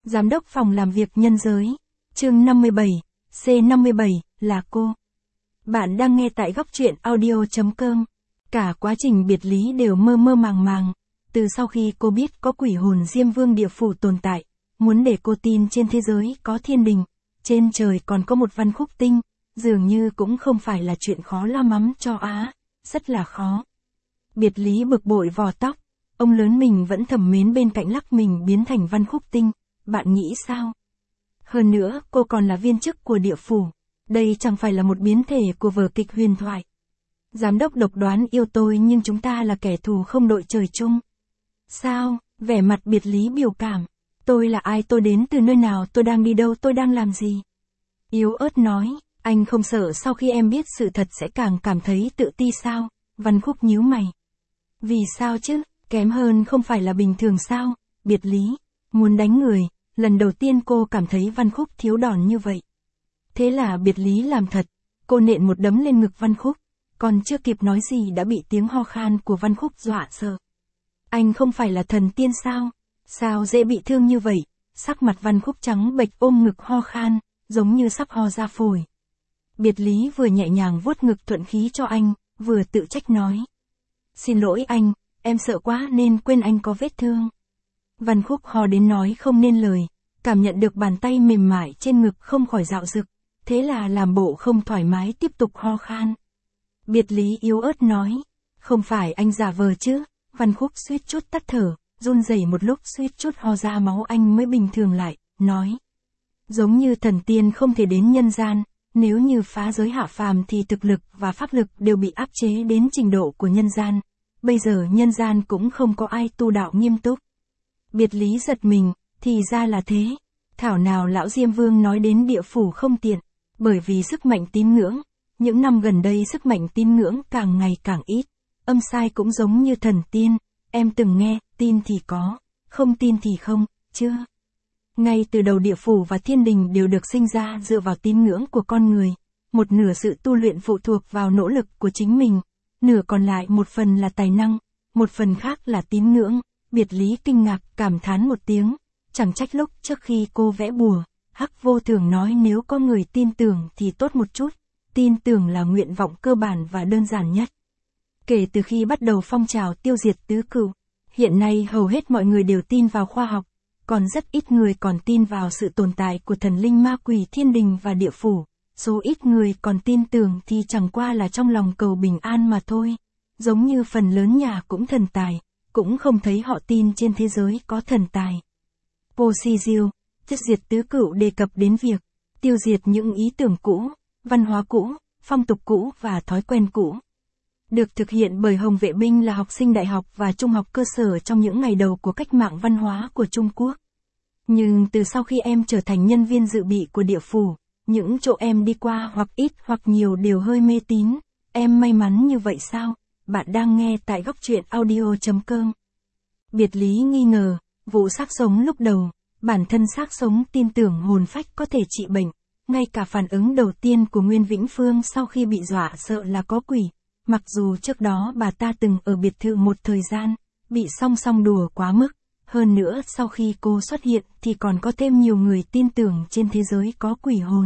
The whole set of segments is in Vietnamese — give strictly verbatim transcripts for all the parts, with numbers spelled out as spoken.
Giám đốc phòng làm việc nhân giới. Chương năm mươi bảy, C năm mươi bảy, là cô. Bạn đang nghe tại góc truyện audio.com. Cả quá trình biệt lý đều mơ mơ màng màng. Từ sau khi cô biết có quỷ hồn Diêm Vương địa phủ tồn tại, muốn để cô tin trên thế giới có thiên đình, trên trời còn có một Văn Khúc Tinh, dường như cũng không phải là chuyện khó lo lắm cho á, rất là khó. Biệt lý bực bội vò tóc, ông lớn mình vẫn thầm mến bên cạnh lắc mình biến thành Văn Khúc Tinh, bạn nghĩ sao? Hơn nữa, cô còn là viên chức của địa phủ, đây chẳng phải là một biến thể của vở kịch huyền thoại. Giám đốc độc đoán yêu tôi nhưng chúng ta là kẻ thù không đội trời chung. Sao? Vẻ mặt biệt lý biểu cảm. Tôi là ai, tôi đến từ nơi nào, tôi đang đi đâu, tôi đang làm gì? Yếu ớt nói, anh không sợ sau khi em biết sự thật sẽ càng cảm thấy tự ti sao? Văn Khúc nhíu mày. Vì sao chứ, kém hơn không phải là bình thường sao? Biệt lý, muốn đánh người, lần đầu tiên cô cảm thấy Văn Khúc thiếu đòn như vậy. Thế là biệt lý làm thật, cô nện một đấm lên ngực Văn Khúc, còn chưa kịp nói gì đã bị tiếng ho khan của Văn Khúc dọa sợ. Anh không phải là thần tiên sao? Sao dễ bị thương như vậy? Sắc mặt Văn Khúc trắng bệch ôm ngực ho khan, giống như sắp ho ra phổi. Biệt lý vừa nhẹ nhàng vuốt ngực thuận khí cho anh, vừa tự trách nói. Xin lỗi anh, em sợ quá nên quên anh có vết thương. Văn Khúc ho đến nói không nên lời, cảm nhận được bàn tay mềm mại trên ngực không khỏi dạo dực, thế là làm bộ không thoải mái tiếp tục ho khan. Biệt lý yếu ớt nói, không phải anh giả vờ chứ? Văn Khúc suýt chút tắt thở, run rẩy một lúc suýt chút ho ra máu anh mới bình thường lại, nói. Giống như thần tiên không thể đến nhân gian, nếu như phá giới hạ phàm thì thực lực và pháp lực đều bị áp chế đến trình độ của nhân gian. Bây giờ nhân gian cũng không có ai tu đạo nghiêm túc. Biệt lý giật mình, thì ra là thế. Thảo nào lão Diêm Vương nói đến địa phủ không tiện, bởi vì sức mạnh tín ngưỡng. Những năm gần đây sức mạnh tín ngưỡng càng ngày càng ít. Âm sai cũng giống như thần tiên, em từng nghe, tin thì có, không tin thì không, chưa? Ngay từ đầu địa phủ và thiên đình đều được sinh ra dựa vào tín ngưỡng của con người. Một nửa sự tu luyện phụ thuộc vào nỗ lực của chính mình, nửa còn lại một phần là tài năng, một phần khác là tín ngưỡng. Biệt lý kinh ngạc cảm thán một tiếng, chẳng trách lúc trước khi cô vẽ bùa, Hắc Vô Thường nói nếu có người tin tưởng thì tốt một chút, tin tưởng là nguyện vọng cơ bản và đơn giản nhất. Kể từ khi bắt đầu phong trào tiêu diệt tứ cửu, hiện nay hầu hết mọi người đều tin vào khoa học, còn rất ít người còn tin vào sự tồn tại của thần linh ma quỷ thiên đình và địa phủ. Số ít người còn tin tưởng thì chẳng qua là trong lòng cầu bình an mà thôi. Giống như phần lớn nhà cũng thần tài, cũng không thấy họ tin trên thế giới có thần tài. Posizio, chất diệt tứ cửu đề cập đến việc tiêu diệt những ý tưởng cũ, văn hóa cũ, phong tục cũ và thói quen cũ. Được thực hiện bởi Hồng Vệ Binh là học sinh đại học và trung học cơ sở trong những ngày đầu của cách mạng văn hóa của Trung Quốc. Nhưng từ sau khi em trở thành nhân viên dự bị của địa phủ, những chỗ em đi qua hoặc ít hoặc nhiều đều hơi mê tín. Em may mắn như vậy sao? Bạn đang nghe tại góc truyện audio.com. Biệt lý nghi ngờ, vụ xác sống lúc đầu, bản thân xác sống tin tưởng hồn phách có thể trị bệnh. Ngay cả phản ứng đầu tiên của Nguyên Vĩnh Phương sau khi bị dọa sợ là có quỷ. Mặc dù trước đó bà ta từng ở biệt thự một thời gian, bị song song đùa quá mức. Hơn nữa sau khi cô xuất hiện thì còn có thêm nhiều người tin tưởng trên thế giới có quỷ hồn.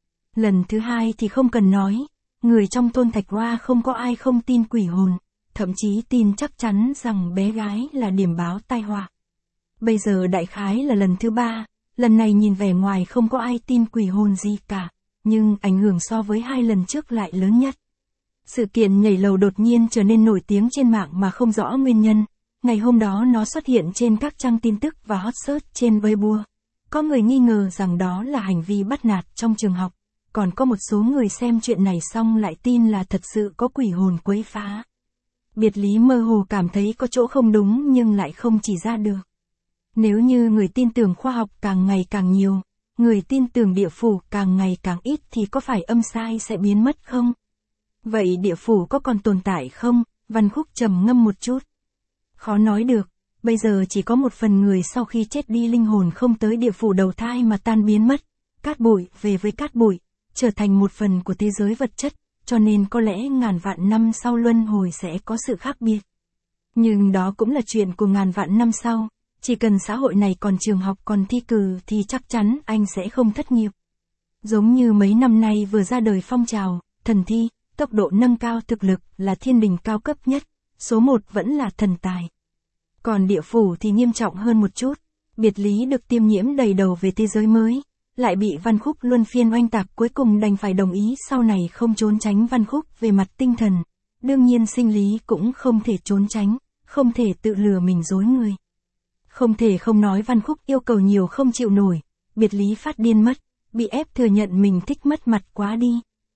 Lần thứ hai thì không cần nói, người trong thôn Thạch Hoa không có ai không tin quỷ hồn, thậm chí tin chắc chắn rằng bé gái là điểm báo tai họa. Bây giờ đại khái là lần thứ ba, lần này nhìn vẻ ngoài không có ai tin quỷ hồn gì cả, nhưng ảnh hưởng so với hai lần trước lại lớn nhất. Sự kiện nhảy lầu đột nhiên trở nên nổi tiếng trên mạng mà không rõ nguyên nhân. Ngày hôm đó nó xuất hiện trên các trang tin tức và hot search trên Weibo. Có người nghi ngờ rằng đó là hành vi bắt nạt trong trường học. Còn có một số người xem chuyện này xong lại tin là thật sự có quỷ hồn quấy phá. Biệt lý mơ hồ cảm thấy có chỗ không đúng nhưng lại không chỉ ra được. Nếu như người tin tưởng khoa học càng ngày càng nhiều, người tin tưởng địa phủ càng ngày càng ít thì có phải âm sai sẽ biến mất không? Vậy địa phủ có còn tồn tại không? Văn Khúc trầm ngâm một chút. Khó nói được, bây giờ chỉ có một phần người sau khi chết đi linh hồn không tới địa phủ đầu thai mà tan biến mất. Cát bụi về với cát bụi, trở thành một phần của thế giới vật chất, cho nên có lẽ ngàn vạn năm sau luân hồi sẽ có sự khác biệt. Nhưng đó cũng là chuyện của ngàn vạn năm sau, Chỉ cần xã hội này còn trường học còn thi cử thì chắc chắn anh sẽ không thất nghiệp. Giống như mấy năm nay vừa ra đời phong trào, thần thi, tốc độ nâng cao thực lực là thiên đình cao cấp nhất, số một vẫn là thần tài. Còn địa phủ thì nghiêm trọng hơn một chút, Biệt Lý được tiêm nhiễm đầy đầu về thế giới mới, lại bị Văn Khúc luân phiên oanh tạc, cuối cùng đành phải đồng ý sau này không trốn tránh Văn Khúc về mặt tinh thần. Đương nhiên sinh lý cũng không thể trốn tránh, không thể tự lừa mình dối người. Không thể không nói Văn Khúc yêu cầu nhiều không chịu nổi, Biệt Lý phát điên mất, bị ép thừa nhận mình thích mất mặt quá đi.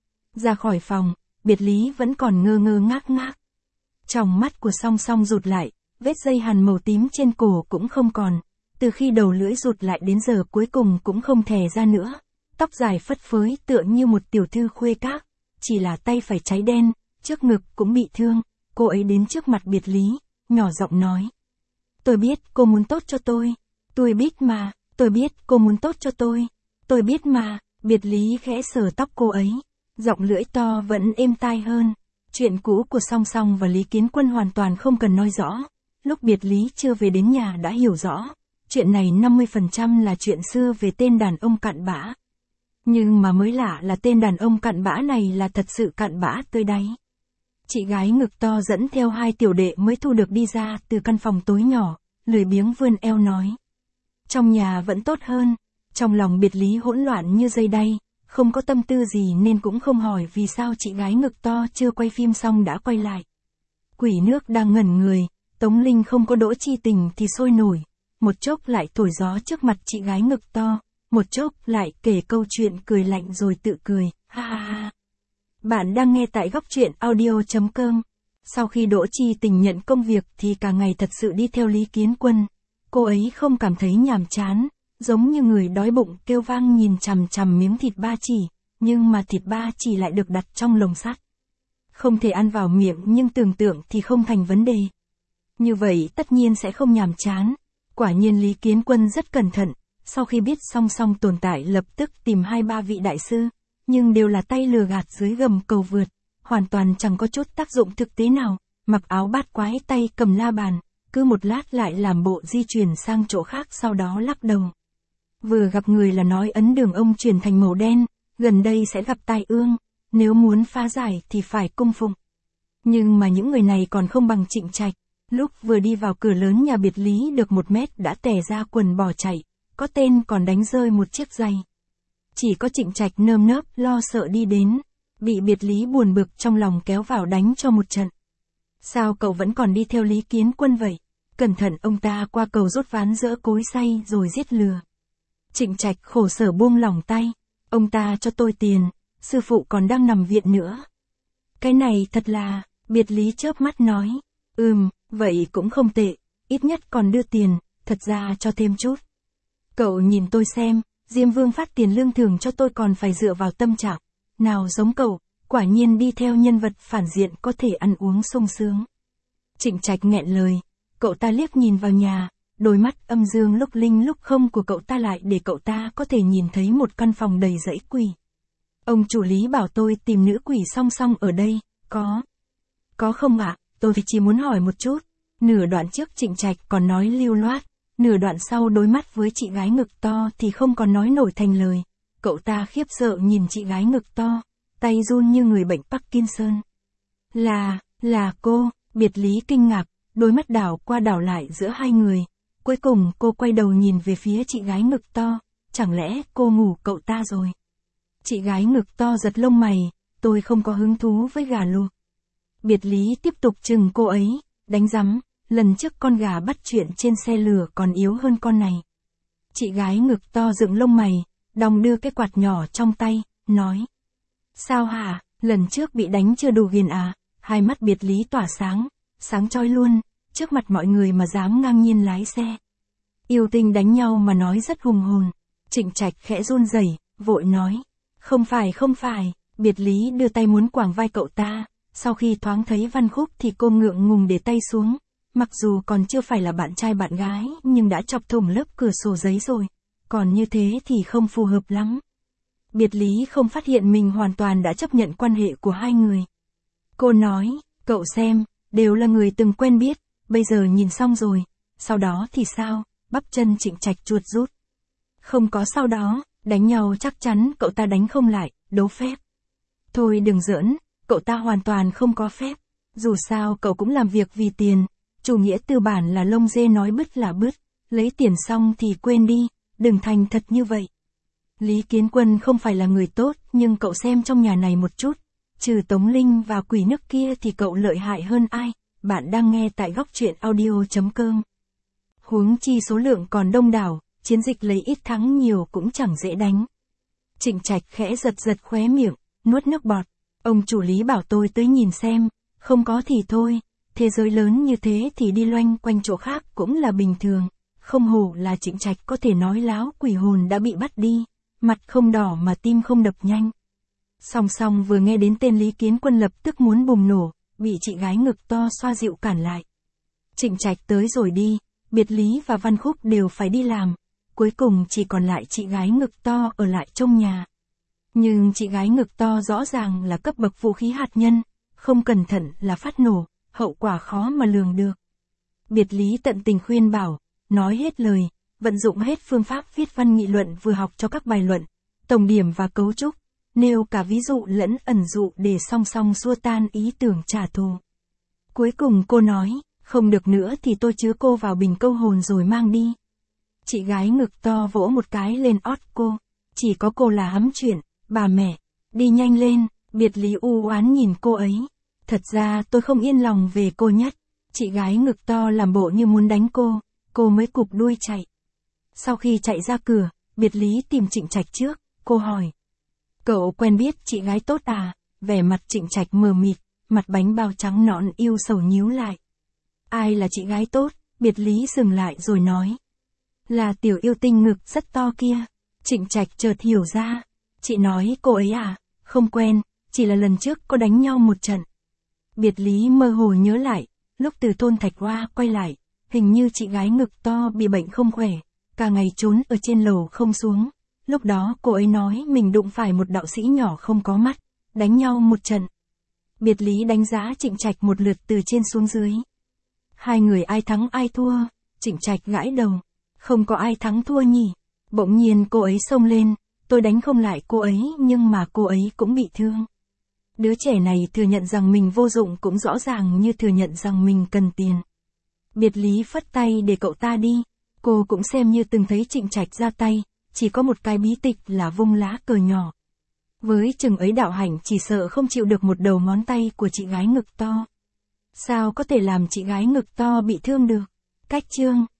Ra khỏi phòng, Biệt Lý vẫn còn ngơ ngơ ngác ngác. Tròng mắt của Song Song rụt lại, vết dây hàn màu tím trên cổ cũng không còn, từ khi đầu lưỡi rụt lại đến giờ cuối cùng cũng không thè ra nữa. Tóc dài phất phới tựa như một tiểu thư khuê các, chỉ là tay phải cháy đen, trước ngực cũng bị thương. Cô ấy đến trước mặt Biệt Lý, nhỏ giọng nói. Tôi biết cô muốn tốt cho tôi. Tôi biết mà, tôi biết cô muốn tốt cho tôi. Tôi biết mà, Biệt Lý khẽ sờ tóc cô ấy. Giọng lưỡi to vẫn êm tai hơn. Chuyện cũ của Song Song và Lý Kiến Quân hoàn toàn không cần nói rõ. Lúc Biệt Lý chưa về đến nhà đã hiểu rõ. Chuyện này năm mươi phần trăm là chuyện xưa về tên đàn ông cặn bã. Nhưng mà mới lạ là tên đàn ông cặn bã này là thật sự cặn bã tới đáy. Chị gái ngực to dẫn theo hai tiểu đệ mới thu được đi ra từ căn phòng tối nhỏ, lười biếng vươn eo nói. Trong nhà vẫn tốt hơn. Trong lòng Biệt Lý hỗn loạn như dây đay, không có tâm tư gì nên cũng không hỏi vì sao chị gái ngực to chưa quay phim xong đã quay lại. Quỷ nước đang ngẩn người, Tống Linh không có đỗ chi tình thì sôi nổi, một chốc lại thổi gió trước mặt chị gái ngực to, một chốc lại kể câu chuyện cười lạnh rồi tự cười, ha ha ha. Bạn đang nghe tại góc truyện audio chấm com. Sau khi Đỗ Chi Tình nhận công việc thì cả ngày thật sự đi theo Lý Kiến Quân. Cô ấy không cảm thấy nhàm chán, giống như người đói bụng kêu vang nhìn chằm chằm miếng thịt ba chỉ, nhưng mà thịt ba chỉ lại được đặt trong lồng sắt. Không thể ăn vào miệng nhưng tưởng tượng thì không thành vấn đề. Như vậy tất nhiên sẽ không nhàm chán. Quả nhiên Lý Kiến Quân rất cẩn thận, sau khi biết Song Song tồn tại lập tức tìm hai ba vị đại sư, nhưng đều là tay lừa gạt dưới gầm cầu vượt, hoàn toàn chẳng có chút tác dụng thực tế nào, mặc áo bát quái tay cầm la bàn, cứ một lát lại làm bộ di chuyển sang chỗ khác sau đó lắc đầu. Vừa gặp người là nói ấn đường ông chuyển thành màu đen, gần đây sẽ gặp tai ương, nếu muốn phá giải thì phải cung phụng. Nhưng mà những người này còn không bằng Trịnh Trạch, lúc vừa đi vào cửa lớn nhà Biệt Lý được một mét đã tè ra quần bỏ chạy, có tên còn đánh rơi một chiếc giày. Chỉ có Trịnh Trạch nơm nớp lo sợ đi đến, bị Biệt Lý buồn bực trong lòng kéo vào đánh cho một trận. Sao cậu vẫn còn đi theo Lý Kiến Quân vậy? Cẩn thận ông ta qua cầu rút ván dỡ cối xay rồi giết lừa. Trịnh Trạch khổ sở buông lỏng tay, ông ta cho tôi tiền, sư phụ còn đang nằm viện nữa. Cái này thật là, Biệt Lý chớp mắt nói, ừm, vậy cũng không tệ, ít nhất còn đưa tiền, thật ra cho thêm chút. Cậu nhìn tôi xem, Diêm Vương phát tiền lương thưởng cho tôi còn phải dựa vào tâm trạng, nào giống cậu, quả nhiên đi theo nhân vật phản diện có thể ăn uống sung sướng. Trịnh Trạch nghẹn lời, cậu ta liếc nhìn vào nhà, đôi mắt âm dương lúc linh lúc không của cậu ta lại để cậu ta có thể nhìn thấy một căn phòng đầy dãy quỷ. Ông chủ Lý bảo tôi tìm nữ quỷ Song Song ở đây, có. Có không ạ? À? Tôi chỉ muốn hỏi một chút. Nửa đoạn trước Trịnh Trạch còn nói lưu loát, nửa đoạn sau đối mắt với chị gái ngực to thì không còn nói nổi thành lời. Cậu ta khiếp sợ nhìn chị gái ngực to, tay run như người bệnh Parkinson. Là, là cô, Biệt Lý kinh ngạc, đôi mắt đảo qua đảo lại giữa hai người. Cuối cùng cô quay đầu nhìn về phía chị gái ngực to, chẳng lẽ cô ngủ cậu ta rồi? Chị gái ngực to giật lông mày, tôi không có hứng thú với gà luộc. Biệt Lý tiếp tục chừng cô ấy, đánh rắm, lần trước con gà bắt chuyện trên xe lửa còn yếu hơn con này. Chị gái ngực to dựng lông mày, đong đưa cái quạt nhỏ trong tay, nói. Sao hả, lần trước bị đánh chưa đủ ghiền à? Hai mắt Biệt Lý tỏa sáng, sáng chói luôn, trước mặt mọi người mà dám ngang nhiên lái xe. Yêu tinh đánh nhau mà nói rất hùng hồn. Trịnh Trạch khẽ run rẩy, vội nói. Không phải không phải, Biệt Lý đưa tay muốn quàng vai cậu ta, sau khi thoáng thấy Văn Khúc thì cô ngượng ngùng để tay xuống. Mặc dù còn chưa phải là bạn trai bạn gái nhưng đã chọc thủng lớp cửa sổ giấy rồi, còn như thế thì không phù hợp lắm. Biệt Lý không phát hiện mình hoàn toàn đã chấp nhận quan hệ của hai người. Cô nói, cậu xem, đều là người từng quen biết, bây giờ nhìn xong rồi, sau đó thì sao, bắp chân Trịnh Trạch chuột rút. Không có sau đó, đánh nhau chắc chắn cậu ta đánh không lại, đấu phép. Thôi đừng giỡn, cậu ta hoàn toàn không có phép. Dù sao cậu cũng làm việc vì tiền, chủ nghĩa tư bản là lông dê nói bứt là bứt, lấy tiền xong thì quên đi, đừng thành thật như vậy. Lý Kiến Quân không phải là người tốt, nhưng cậu xem trong nhà này một chút, trừ Tống Linh và quỷ nước kia thì cậu lợi hại hơn ai. Bạn đang nghe tại góc truyện audio.com. Huống chi số lượng còn đông đảo, chiến dịch lấy ít thắng nhiều cũng chẳng dễ đánh. Trịnh Trạch khẽ giật giật khóe miệng, nuốt nước bọt. Ông chủ Lý bảo tôi tới nhìn xem, không có thì thôi, thế giới lớn như thế thì đi loanh quanh chỗ khác cũng là bình thường. Không hổ là Trịnh Trạch có thể nói láo, quỷ hồn đã bị bắt đi, mặt không đỏ mà tim không đập nhanh. Song song vừa nghe đến tên Lý Kiến Quân lập tức muốn bùng nổ, bị chị gái ngực to xoa dịu cản lại. Trịnh Trạch tới rồi đi, Biệt Lý và Văn Khúc đều phải đi làm, cuối cùng chỉ còn lại chị gái ngực to ở lại trong nhà. Nhưng chị gái ngực to rõ ràng là cấp bậc vũ khí hạt nhân, không cẩn thận là phát nổ, hậu quả khó mà lường được. Biệt Lý tận tình khuyên bảo, nói hết lời, vận dụng hết phương pháp viết văn nghị luận vừa học cho các bài luận, tổng điểm và cấu trúc, nêu cả ví dụ lẫn ẩn dụ để song song xua tan ý tưởng trả thù. Cuối cùng cô nói, không được nữa thì tôi chứa cô vào bình câu hồn rồi mang đi. Chị gái ngực to vỗ một cái lên ót cô, chỉ có cô là hắm chuyện, bà mẹ, đi nhanh lên. Biệt Lý u oán nhìn cô ấy, thật ra tôi không yên lòng về cô nhất. Chị gái ngực to làm bộ như muốn đánh cô, cô mới cụp đuôi chạy. Sau khi chạy ra cửa, Biệt Lý tìm Trịnh Trạch trước, cô hỏi. Cậu quen biết chị gái tốt à? Vẻ mặt Trịnh Trạch mờ mịt, mặt bánh bao trắng nõn yêu sầu nhíu lại. Ai là chị gái tốt? Biệt Lý dừng lại rồi nói. Là tiểu yêu tinh ngực rất to kia. Trịnh Trạch chợt hiểu ra. Chị nói cô ấy à? Không quen, chỉ là lần trước có đánh nhau một trận. Biệt Lý mơ hồ nhớ lại, lúc từ thôn Thạch Hoa quay lại, hình như chị gái ngực to bị bệnh không khỏe, cả ngày trốn ở trên lầu không xuống. Lúc đó cô ấy nói mình đụng phải một đạo sĩ nhỏ không có mắt, đánh nhau một trận. Biệt Lý đánh giá Trịnh Trạch một lượt từ trên xuống dưới. Hai người ai thắng ai thua? Trịnh Trạch gãi đầu. Không có ai thắng thua nhỉ? Bỗng nhiên cô ấy xông lên, tôi đánh không lại cô ấy nhưng mà cô ấy cũng bị thương. Đứa trẻ này thừa nhận rằng mình vô dụng cũng rõ ràng như thừa nhận rằng mình cần tiền. Biệt Lý phất tay để cậu ta đi, cô cũng xem như từng thấy Trịnh Trạch ra tay, chỉ có một cái bí tịch là vung lá cờ nhỏ. Với chừng ấy đạo hạnh chỉ sợ không chịu được một đầu ngón tay của chị gái ngực to. Sao có thể làm chị gái ngực to bị thương được? Cách chương